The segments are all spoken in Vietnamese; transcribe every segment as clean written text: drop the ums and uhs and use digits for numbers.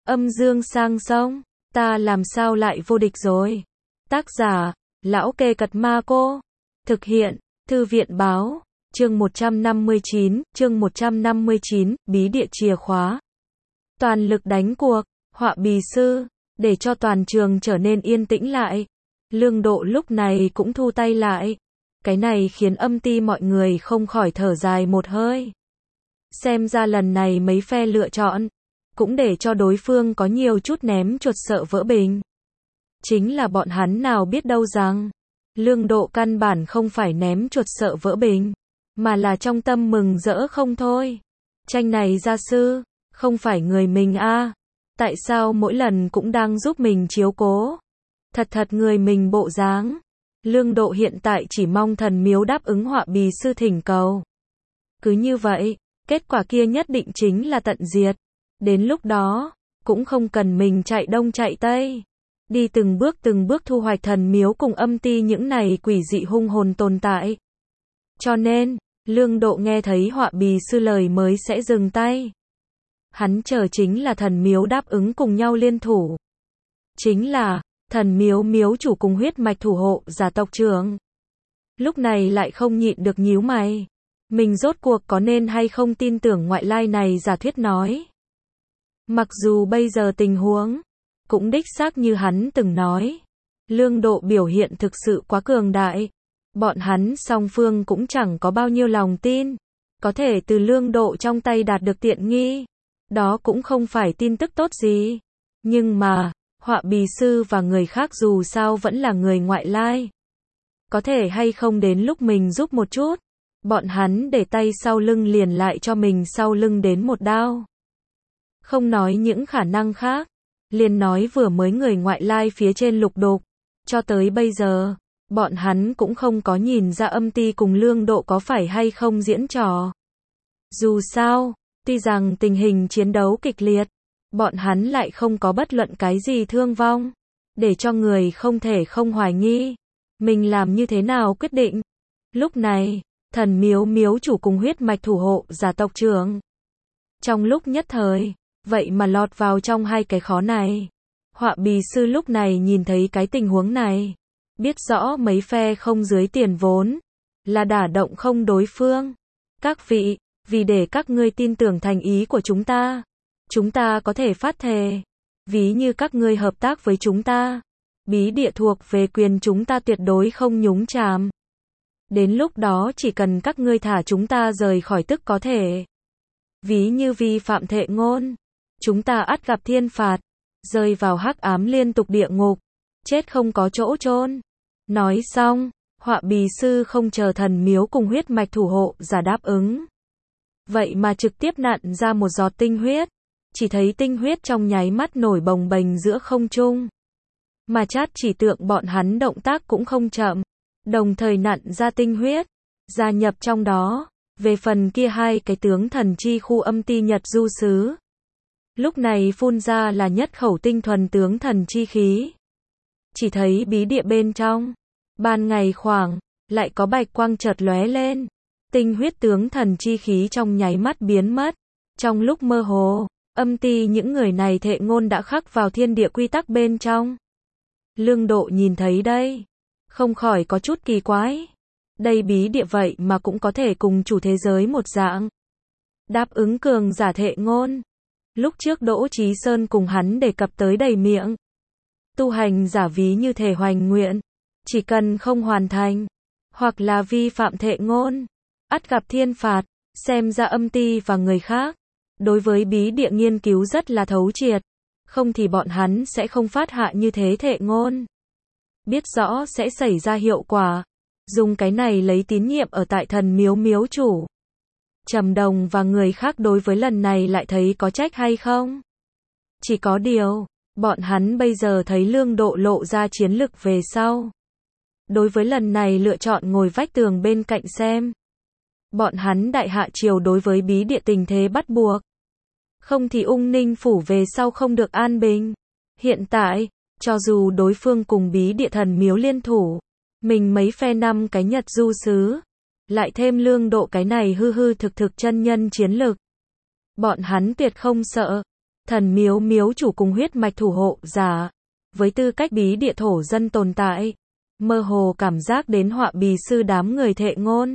Âm dương sang sông, ta làm sao lại vô địch rồi. Tác giả, Lão Kê Cật Ma Cô. Thực hiện, Thư viện Báo. Chương 159, bí địa chìa khóa. Toàn lực đánh cuộc, họa bì sư, để cho toàn trường trở nên yên tĩnh lại. Lương Độ lúc này cũng thu tay lại. Cái này khiến âm ty mọi người không khỏi thở dài một hơi. Xem ra lần này mấy phe lựa chọn, cũng để cho đối phương có nhiều chút ném chuột sợ vỡ bình. Chính là bọn hắn nào biết đâu rằng, Lương Độ căn bản không phải ném chuột sợ vỡ bình, mà là trong tâm mừng rỡ không thôi. Tranh này gia sư, không phải người mình a, tại sao mỗi lần cũng đang giúp mình chiếu cố. Thật người mình bộ dáng. Lương Độ hiện tại chỉ mong thần miếu đáp ứng họa bì sư thỉnh cầu. Cứ như vậy, kết quả kia nhất định chính là tận diệt. Đến lúc đó, cũng không cần mình chạy đông chạy tây. Đi từng bước thu hoạch thần miếu cùng âm ty những này quỷ dị hung hồn tồn tại. Cho nên, Lương Độ nghe thấy họa bì sư lời mới sẽ dừng tay. Hắn chờ chính là thần miếu đáp ứng cùng nhau liên thủ. Chính là, thần miếu miếu chủ cùng huyết mạch thủ hộ giả tộc trưởng. Lúc này lại không nhịn được nhíu mày. Mình rốt cuộc có nên hay không tin tưởng ngoại lai này giả thuyết nói. Mặc dù bây giờ tình huống, cũng đích xác như hắn từng nói. Lương Độ biểu hiện thực sự quá cường đại. Bọn hắn song phương cũng chẳng có bao nhiêu lòng tin. Có thể từ Lương Độ trong tay đạt được tiện nghi. Đó cũng không phải tin tức tốt gì. Nhưng mà, họa bì sư và người khác dù sao vẫn là người ngoại lai. Có thể hay không đến lúc mình giúp một chút. Bọn hắn để tay sau lưng liền lại cho mình sau lưng đến một đao. Không nói những khả năng khác. Liền nói vừa mới người ngoại lai phía trên lục đục. Cho tới bây giờ, bọn hắn cũng không có nhìn ra âm ty cùng Lương Độ có phải hay không diễn trò. Dù sao, tuy rằng tình hình chiến đấu kịch liệt, bọn hắn lại không có bất luận cái gì thương vong. Để cho người không thể không hoài nghi. Mình làm như thế nào quyết định. Lúc này, thần miếu miếu chủ cùng huyết mạch thủ hộ giả tộc trưởng. Trong lúc nhất thời, vậy mà lọt vào trong hai cái khó này. Họa bì sư lúc này nhìn thấy cái tình huống này. Biết rõ mấy phe không dưới tiền vốn. Là đả động không đối phương. Các vị, vì để các ngươi tin tưởng thành ý của chúng ta. Chúng ta có thể phát thề. Ví như các ngươi hợp tác với chúng ta. Bí địa thuộc về quyền chúng ta tuyệt đối không nhúng chàm. Đến lúc đó chỉ cần các ngươi thả chúng ta rời khỏi tức có thể. Ví như vi phạm thệ ngôn. Chúng ta ắt gặp thiên phạt. Rơi vào hắc ám liên tục địa ngục. Chết không có chỗ chôn. Nói xong, họa bì sư không chờ thần miếu cùng huyết mạch thủ hộ giả đáp ứng. Vậy mà trực tiếp nặn ra một giọt tinh huyết. Chỉ thấy tinh huyết trong nháy mắt nổi bồng bềnh giữa không trung. Mà Chát chỉ tượng bọn hắn động tác cũng không chậm. Đồng thời nặn ra tinh huyết. Gia nhập trong đó. Về phần kia hai cái tướng thần chi khu âm ty Nhật du sứ. Lúc này phun ra là nhất khẩu tinh thuần tướng thần chi khí. Chỉ thấy bí địa bên trong. Ban ngày khoảng. Lại có bạch quang chợt lóe lên. Tinh huyết tướng thần chi khí trong nháy mắt biến mất. Trong lúc mơ hồ. Âm ty những người này thệ ngôn đã khắc vào thiên địa quy tắc bên trong. Lương Độ nhìn thấy đây. Không khỏi có chút kỳ quái. Đây bí địa vậy mà cũng có thể cùng chủ thế giới một dạng. Đáp ứng cường giả thệ ngôn. Lúc trước Đỗ Chí Sơn cùng hắn đề cập tới đầy miệng. Tu hành giả ví như thể hoành nguyện. Chỉ cần không hoàn thành. Hoặc là vi phạm thệ ngôn. Ắt gặp thiên phạt. Xem ra âm ty và người khác. Đối với bí địa nghiên cứu rất là thấu triệt. Không thì bọn hắn sẽ không phát hạ như thế thệ ngôn. Biết rõ sẽ xảy ra hiệu quả. Dùng cái này lấy tín nhiệm ở tại thần miếu miếu chủ. Trầm Đồng và người khác đối với lần này lại thấy có trách hay không? Chỉ có điều, bọn hắn bây giờ thấy Lương Độ lộ ra chiến lực về sau. Đối với lần này lựa chọn ngồi vách tường bên cạnh xem. Bọn hắn đại hạ triều đối với bí địa tình thế bắt buộc. Không thì Ung Ninh phủ về sau không được an bình. Hiện tại, cho dù đối phương cùng bí địa thần miếu liên thủ, mình mấy phe năm cái Nhật du sứ, lại thêm Lương Độ cái này hư thực chân nhân chiến lực. Bọn hắn tuyệt không sợ. Thần miếu miếu chủ cùng huyết mạch thủ hộ giả, với tư cách bí địa thổ dân tồn tại, mơ hồ cảm giác đến họa bì sư đám người thệ ngôn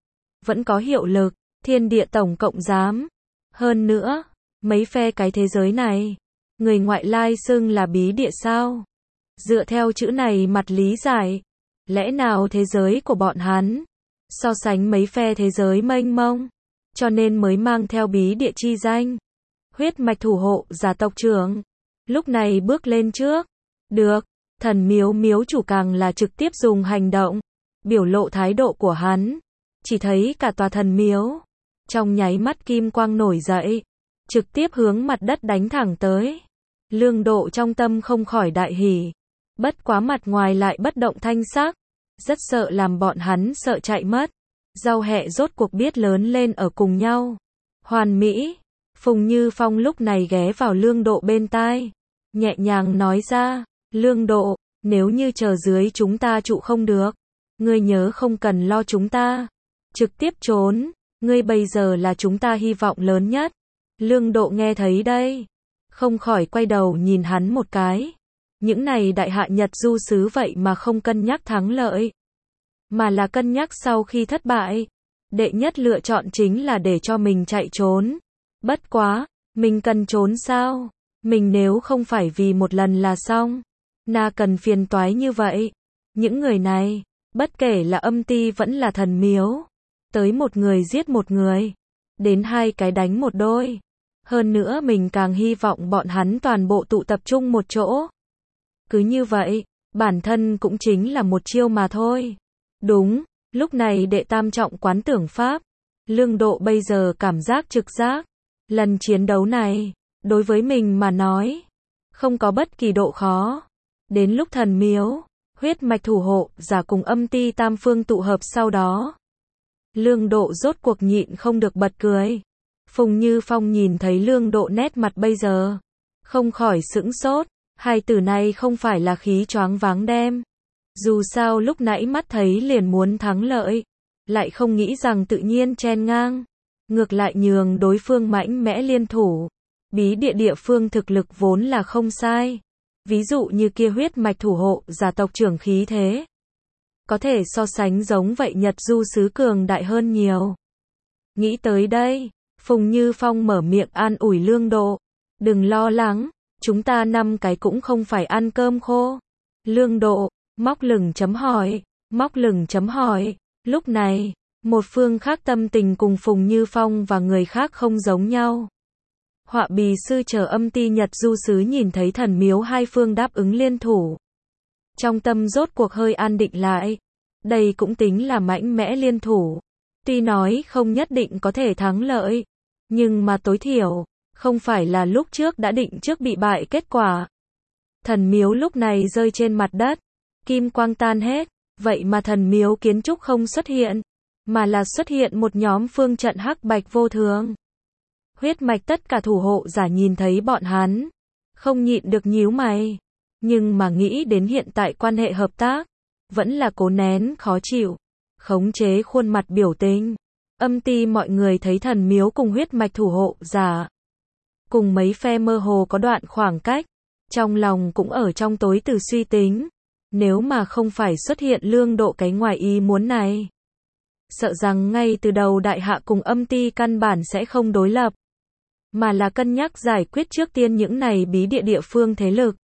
vẫn có hiệu lực, thiên địa tổng cộng dám. Hơn nữa, mấy phe cái thế giới này, người ngoại lai xưng là bí địa sao? Dựa theo chữ này mặt lý giải, lẽ nào thế giới của bọn hắn so sánh mấy phe thế giới mênh mông, cho nên mới mang theo bí địa chi danh. Huyết mạch thủ hộ giả tộc trưởng lúc này bước lên trước. Được, thần miếu miếu chủ càng là trực tiếp dùng hành động biểu lộ thái độ của hắn. Chỉ thấy cả tòa thần miếu trong nháy mắt kim quang nổi dậy, trực tiếp hướng mặt đất đánh thẳng tới. Lương Độ trong tâm không khỏi đại hỉ, bất quá mặt ngoài lại bất động thanh sắc, rất sợ làm bọn hắn sợ chạy mất. Rau hẹ rốt cuộc biết lớn lên ở cùng nhau. Hoàn mỹ. Phùng Như Phong lúc này ghé vào Lương Độ bên tai, nhẹ nhàng nói ra, Lương Độ, nếu như chờ dưới chúng ta trụ không được, ngươi nhớ không cần lo chúng ta trực tiếp trốn, ngươi bây giờ là chúng ta hy vọng lớn nhất. Lương Độ nghe thấy đây, không khỏi quay đầu nhìn hắn một cái. Những này đại hạ Nhật du sứ vậy mà không cân nhắc thắng lợi, mà là cân nhắc sau khi thất bại, đệ nhất lựa chọn chính là để cho mình chạy trốn. Bất quá, mình cần trốn sao? Mình nếu không phải vì một lần là xong, na cần phiền toái như vậy. Những người này, bất kể là âm ti vẫn là thần miếu, tới một người giết một người, đến hai cái đánh một đôi. Hơn nữa mình càng hy vọng bọn hắn toàn bộ tụ tập trung một chỗ. Cứ như vậy, bản thân cũng chính là một chiêu mà thôi. Đúng, lúc này đệ tam trọng quán tưởng pháp, Lương Độ bây giờ cảm giác trực giác, lần chiến đấu này, đối với mình mà nói, không có bất kỳ độ khó. Đến lúc thần miếu, huyết mạch thủ hộ giả cùng âm ti tam phương tụ hợp sau đó, Lương Độ rốt cuộc nhịn không được bật cười. Phùng Như Phong nhìn thấy Lương Độ nét mặt bây giờ, không khỏi sững sốt. Hai từ này không phải là khí choáng váng đem. Dù sao lúc nãy mắt thấy liền muốn thắng lợi, lại không nghĩ rằng tự nhiên chen ngang, ngược lại nhường đối phương mãnh mẽ liên thủ. Bí địa địa phương thực lực vốn là không sai. Ví dụ như kia huyết mạch thủ hộ giả tộc trưởng khí thế, có thể so sánh giống vậy Nhật du sứ cường đại hơn nhiều. Nghĩ tới đây, Phùng Như Phong mở miệng an ủi Lương Độ. Đừng lo lắng, chúng ta 5 cái cũng không phải ăn cơm khô. Lương Độ, móc lửng chấm hỏi, móc lửng chấm hỏi. Lúc này, một phương khác tâm tình cùng Phùng Như Phong và người khác không giống nhau. Họa bì sư chờ âm ti Nhật du sứ nhìn thấy thần miếu hai phương đáp ứng liên thủ, trong tâm rốt cuộc hơi an định lại. Đây cũng tính là mãnh mẽ liên thủ. Tuy nói không nhất định có thể thắng lợi, nhưng mà tối thiểu, không phải là lúc trước đã định trước bị bại kết quả. Thần miếu lúc này rơi trên mặt đất, kim quang tan hết, vậy mà thần miếu kiến trúc không xuất hiện, mà là xuất hiện một nhóm phương trận hắc bạch vô thường. Huyết mạch tất cả thủ hộ giả nhìn thấy bọn hắn, không nhịn được nhíu mày, nhưng mà nghĩ đến hiện tại quan hệ hợp tác, vẫn là cố nén khó chịu, khống chế khuôn mặt biểu tình. Âm ti mọi người thấy thần miếu cùng huyết mạch thủ hộ giả, cùng mấy phe mơ hồ có đoạn khoảng cách, trong lòng cũng ở trong tối từ suy tính, nếu mà không phải xuất hiện Lương Độ cái ngoài ý muốn này, sợ rằng ngay từ đầu đại hạ cùng âm ti căn bản sẽ không đối lập, mà là cân nhắc giải quyết trước tiên những này bí địa địa phương thế lực.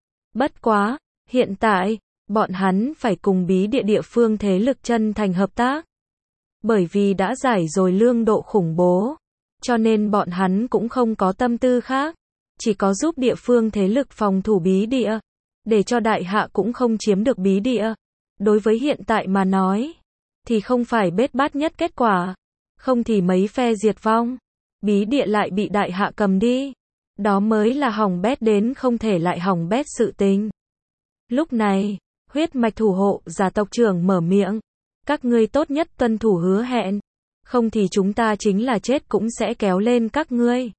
Bất quá, hiện tại, bọn hắn phải cùng bí địa địa phương thế lực chân thành hợp tác. Bởi vì đã giải rồi Lương Độ khủng bố, cho nên bọn hắn cũng không có tâm tư khác, chỉ có giúp địa phương thế lực phòng thủ bí địa, để cho đại hạ cũng không chiếm được bí địa. Đối với hiện tại mà nói, thì không phải bết bát nhất kết quả, không thì mấy phe diệt vong, bí địa lại bị đại hạ cầm đi, đó mới là hỏng bét đến không thể lại hỏng bét sự tình. Lúc này, huyết mạch thủ hộ giả tộc trưởng mở miệng, các ngươi tốt nhất tuân thủ hứa hẹn, không thì chúng ta chính là chết cũng sẽ kéo lên các ngươi.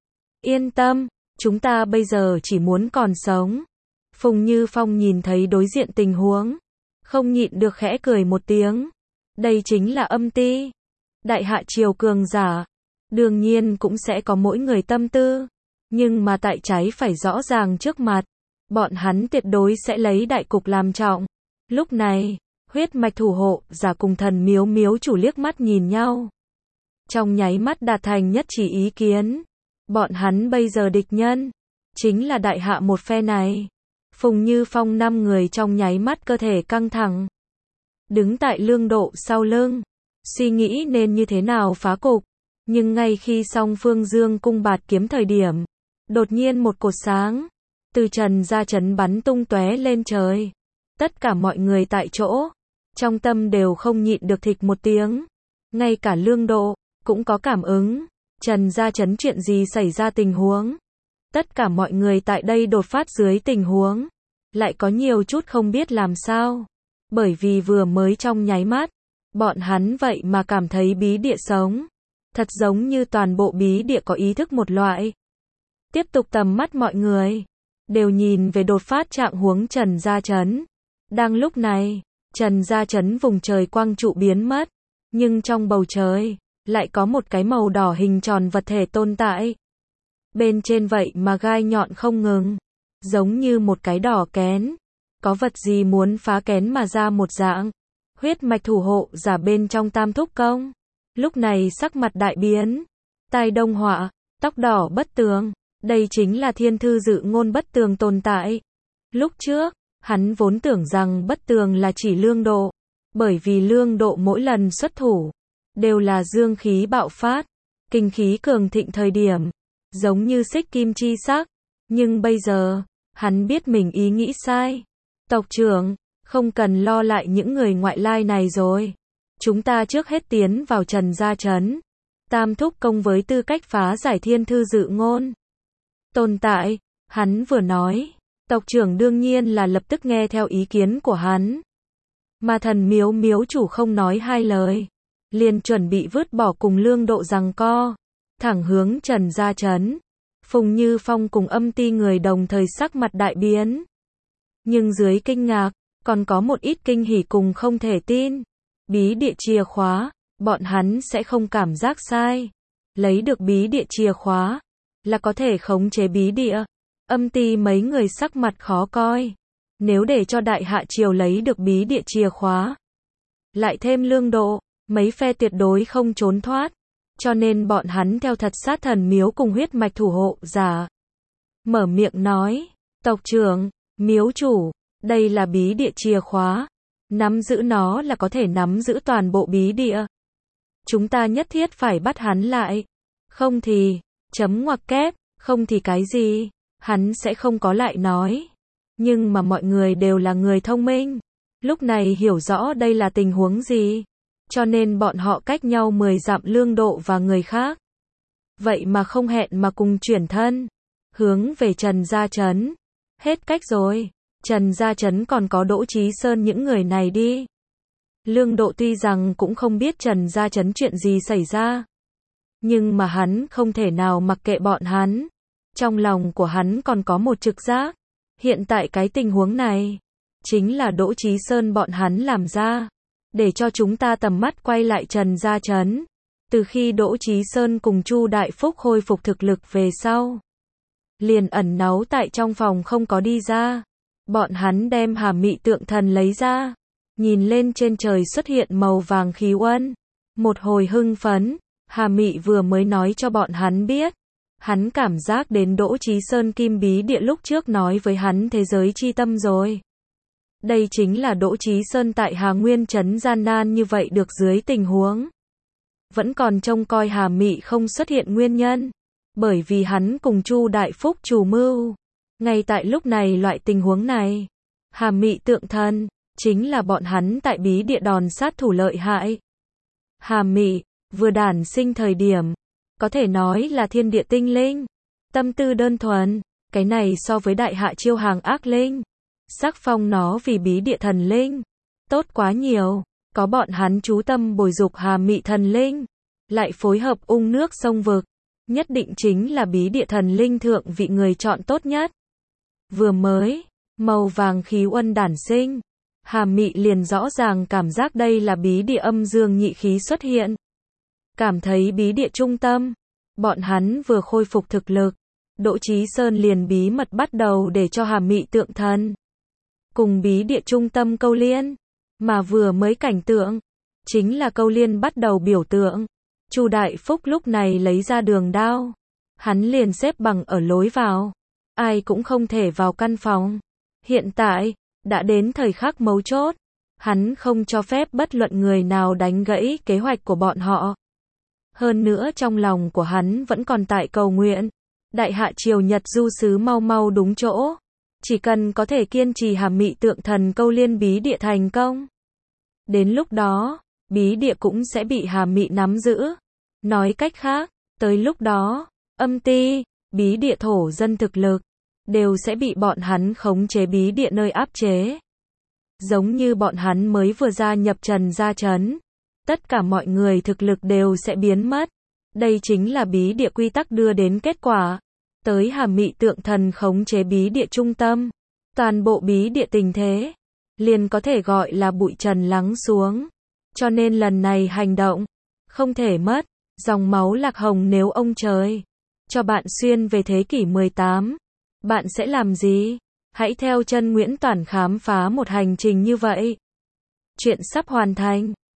Yên tâm, chúng ta bây giờ chỉ muốn còn sống. Phùng Như Phong nhìn thấy đối diện tình huống, không nhịn được khẽ cười một tiếng. Đây chính là âm ti, đại hạ triều cường giả, đương nhiên cũng sẽ có mỗi người tâm tư. Nhưng mà tại trái phải rõ ràng trước mặt, bọn hắn tuyệt đối sẽ lấy đại cục làm trọng. Lúc này, huyết mạch thủ hộ giả cùng thần miếu miếu chủ liếc mắt nhìn nhau. Trong nháy mắt đạt thành nhất trí ý kiến. Bọn hắn bây giờ địch nhân, chính là đại hạ một phe này. Phùng Như Phong 5 người trong nháy mắt cơ thể căng thẳng. Đứng tại Lương Độ sau lưng, suy nghĩ nên như thế nào phá cục. Nhưng ngay khi song phương dương cung bạt kiếm thời điểm, đột nhiên một cột sáng từ Trần Gia Trấn bắn tung tóe lên trời. Tất cả mọi người tại chỗ, trong tâm đều không nhịn được thịch một tiếng. Ngay cả Lương Độ cũng có cảm ứng. Trần Gia Trấn chuyện gì xảy ra tình huống? Tất cả mọi người tại đây đột phát dưới tình huống, lại có nhiều chút không biết làm sao. Bởi vì vừa mới trong nháy mắt, bọn hắn vậy mà cảm thấy bí địa sống. Thật giống như toàn bộ bí địa có ý thức một loại. Tiếp tục tầm mắt mọi người đều nhìn về đột phát trạng huống Trần Gia Trấn. Đang lúc này, Trần Gia Trấn vùng trời quang trụ biến mất, nhưng trong bầu trời lại có một cái màu đỏ hình tròn vật thể tồn tại. Bên trên vậy mà gai nhọn không ngừng, giống như một cái đỏ kén. Có vật gì muốn phá kén mà ra một dạng. Huyết mạch thủ hộ giả bên trong Tam Thúc Công, lúc này sắc mặt đại biến. Tai Đông Họa, tóc đỏ Bất Tường, đây chính là Thiên Thư Dự Ngôn Bất Tường tồn tại. Lúc trước, hắn vốn tưởng rằng Bất Tường là chỉ Lương Độ, bởi vì Lương Độ mỗi lần xuất thủ đều là dương khí bạo phát, kinh khí cường thịnh thời điểm, giống như xích kim chi sắc. Nhưng bây giờ, hắn biết mình ý nghĩ sai. Tộc trưởng, không cần lo lại những người ngoại lai này rồi. Chúng ta trước hết tiến vào Trần Gia Trấn. Tam Thúc Công với tư cách phá giải Thiên Thư Dự Ngôn tồn tại, hắn vừa nói, tộc trưởng đương nhiên là lập tức nghe theo ý kiến của hắn. Mà thần miếu miếu chủ không nói hai lời, liền chuẩn bị vứt bỏ cùng Lương Độ giằng co, thẳng hướng Trần Gia Trấn. Phùng Như Phong cùng Âm Ti người đồng thời sắc mặt đại biến. Nhưng dưới kinh ngạc, còn có một ít kinh hỉ cùng không thể tin. Bí địa chìa khóa, bọn hắn sẽ không cảm giác sai. Lấy được bí địa chìa khóa, là có thể khống chế bí địa. Âm Ti mấy người sắc mặt khó coi. Nếu để cho Đại Hạ Triều lấy được bí địa chìa khóa, lại thêm Lương Độ, mấy phe tuyệt đối không trốn thoát. Cho nên bọn hắn theo thật sát thần miếu cùng huyết mạch thủ hộ giả. Mở miệng nói, tộc trưởng, miếu chủ, đây là bí địa chìa khóa. Nắm giữ nó là có thể nắm giữ toàn bộ bí địa. Chúng ta nhất thiết phải bắt hắn lại. Không thì, chấm ngoặc kép, không thì cái gì, hắn sẽ không có lại nói. Nhưng mà mọi người đều là người thông minh. Lúc này hiểu rõ đây là tình huống gì. Cho nên bọn họ cách nhau 10 dặm Lương Độ và người khác. Vậy mà không hẹn mà cùng chuyển thân. Hướng về Trần Gia Trấn. Hết cách rồi. Trần Gia Trấn còn có Đỗ Chí Sơn những người này đi. Lương Độ tuy rằng cũng không biết Trần Gia Trấn chuyện gì xảy ra. Nhưng mà hắn không thể nào mặc kệ bọn hắn. Trong lòng của hắn còn có một trực giác. Hiện tại cái tình huống này, chính là Đỗ Chí Sơn bọn hắn làm ra. Để cho chúng ta tầm mắt quay lại Trần Gia Trấn. Từ khi Đỗ Chí Sơn cùng Chu Đại Phúc khôi phục thực lực về sau, liền ẩn náu tại trong phòng không có đi ra. Bọn hắn đem Hà Mị tượng thần lấy ra, nhìn lên trên trời xuất hiện màu vàng khí uân. Một hồi hưng phấn, Hà Mị vừa mới nói cho bọn hắn biết. Hắn cảm giác đến Đỗ Chí Sơn kim bí địa lúc trước nói với hắn thế giới chi tâm rồi. Đây chính là Đỗ Chí Sơn tại Hà Nguyên Trấn gian nan như vậy được dưới tình huống. Vẫn còn trông coi Hà Mị không xuất hiện nguyên nhân. Bởi vì hắn cùng Chu Đại Phúc chủ mưu. Ngay tại lúc này loại tình huống này, Hà Mị tượng thần, chính là bọn hắn tại bí địa đòn sát thủ lợi hại. Hà Mị, vừa đản sinh thời điểm, có thể nói là thiên địa tinh linh. Tâm tư đơn thuần, cái này so với Đại Hạ Chiêu hàng ác linh. Sắc phong nó vì bí địa thần linh. Tốt quá nhiều, có bọn hắn chú tâm bồi dục Hà Mị thần linh. Lại phối hợp ung nước sông vực. Nhất định chính là bí địa thần linh thượng vị người chọn tốt nhất. Vừa mới, màu vàng khí uân đản sinh. Hà Mị liền rõ ràng cảm giác đây là bí địa âm dương nhị khí xuất hiện. Cảm thấy bí địa trung tâm. Bọn hắn vừa khôi phục thực lực. Đỗ Chí Sơn liền bí mật bắt đầu để cho Hà Mị Tượng Thần cùng bí địa trung tâm câu liên, mà vừa mới cảnh tượng, chính là câu liên bắt đầu biểu tượng. Chu Đại Phúc lúc này lấy ra đường đao, hắn liền xếp bằng ở lối vào, ai cũng không thể vào căn phòng. Hiện tại, đã đến thời khắc mấu chốt, hắn không cho phép bất luận người nào đánh gãy kế hoạch của bọn họ. Hơn nữa trong lòng của hắn vẫn còn tại cầu nguyện, Đại Hạ Triều Nhật Du Sứ mau mau đúng chỗ. Chỉ cần có thể kiên trì Hà Mị Tượng Thần câu liên bí địa thành công. Đến lúc đó, bí địa cũng sẽ bị Hà Mị nắm giữ. Nói cách khác, tới lúc đó, âm ti, bí địa thổ dân thực lực, đều sẽ bị bọn hắn khống chế bí địa nơi áp chế. Giống như bọn hắn mới vừa gia nhập Trần Gia Trấn. Tất cả mọi người thực lực đều sẽ biến mất. Đây chính là bí địa quy tắc đưa đến kết quả. Tới Hà Mị Tượng Thần khống chế bí địa trung tâm. Toàn bộ bí địa tình thế, liền có thể gọi là bụi trần lắng xuống. Cho nên lần này hành động, không thể mất. Dòng máu Lạc Hồng nếu ông trời cho bạn xuyên về thế kỷ 18, bạn sẽ làm gì? Hãy theo chân Nguyễn Toản khám phá một hành trình như vậy. Chuyện sắp hoàn thành.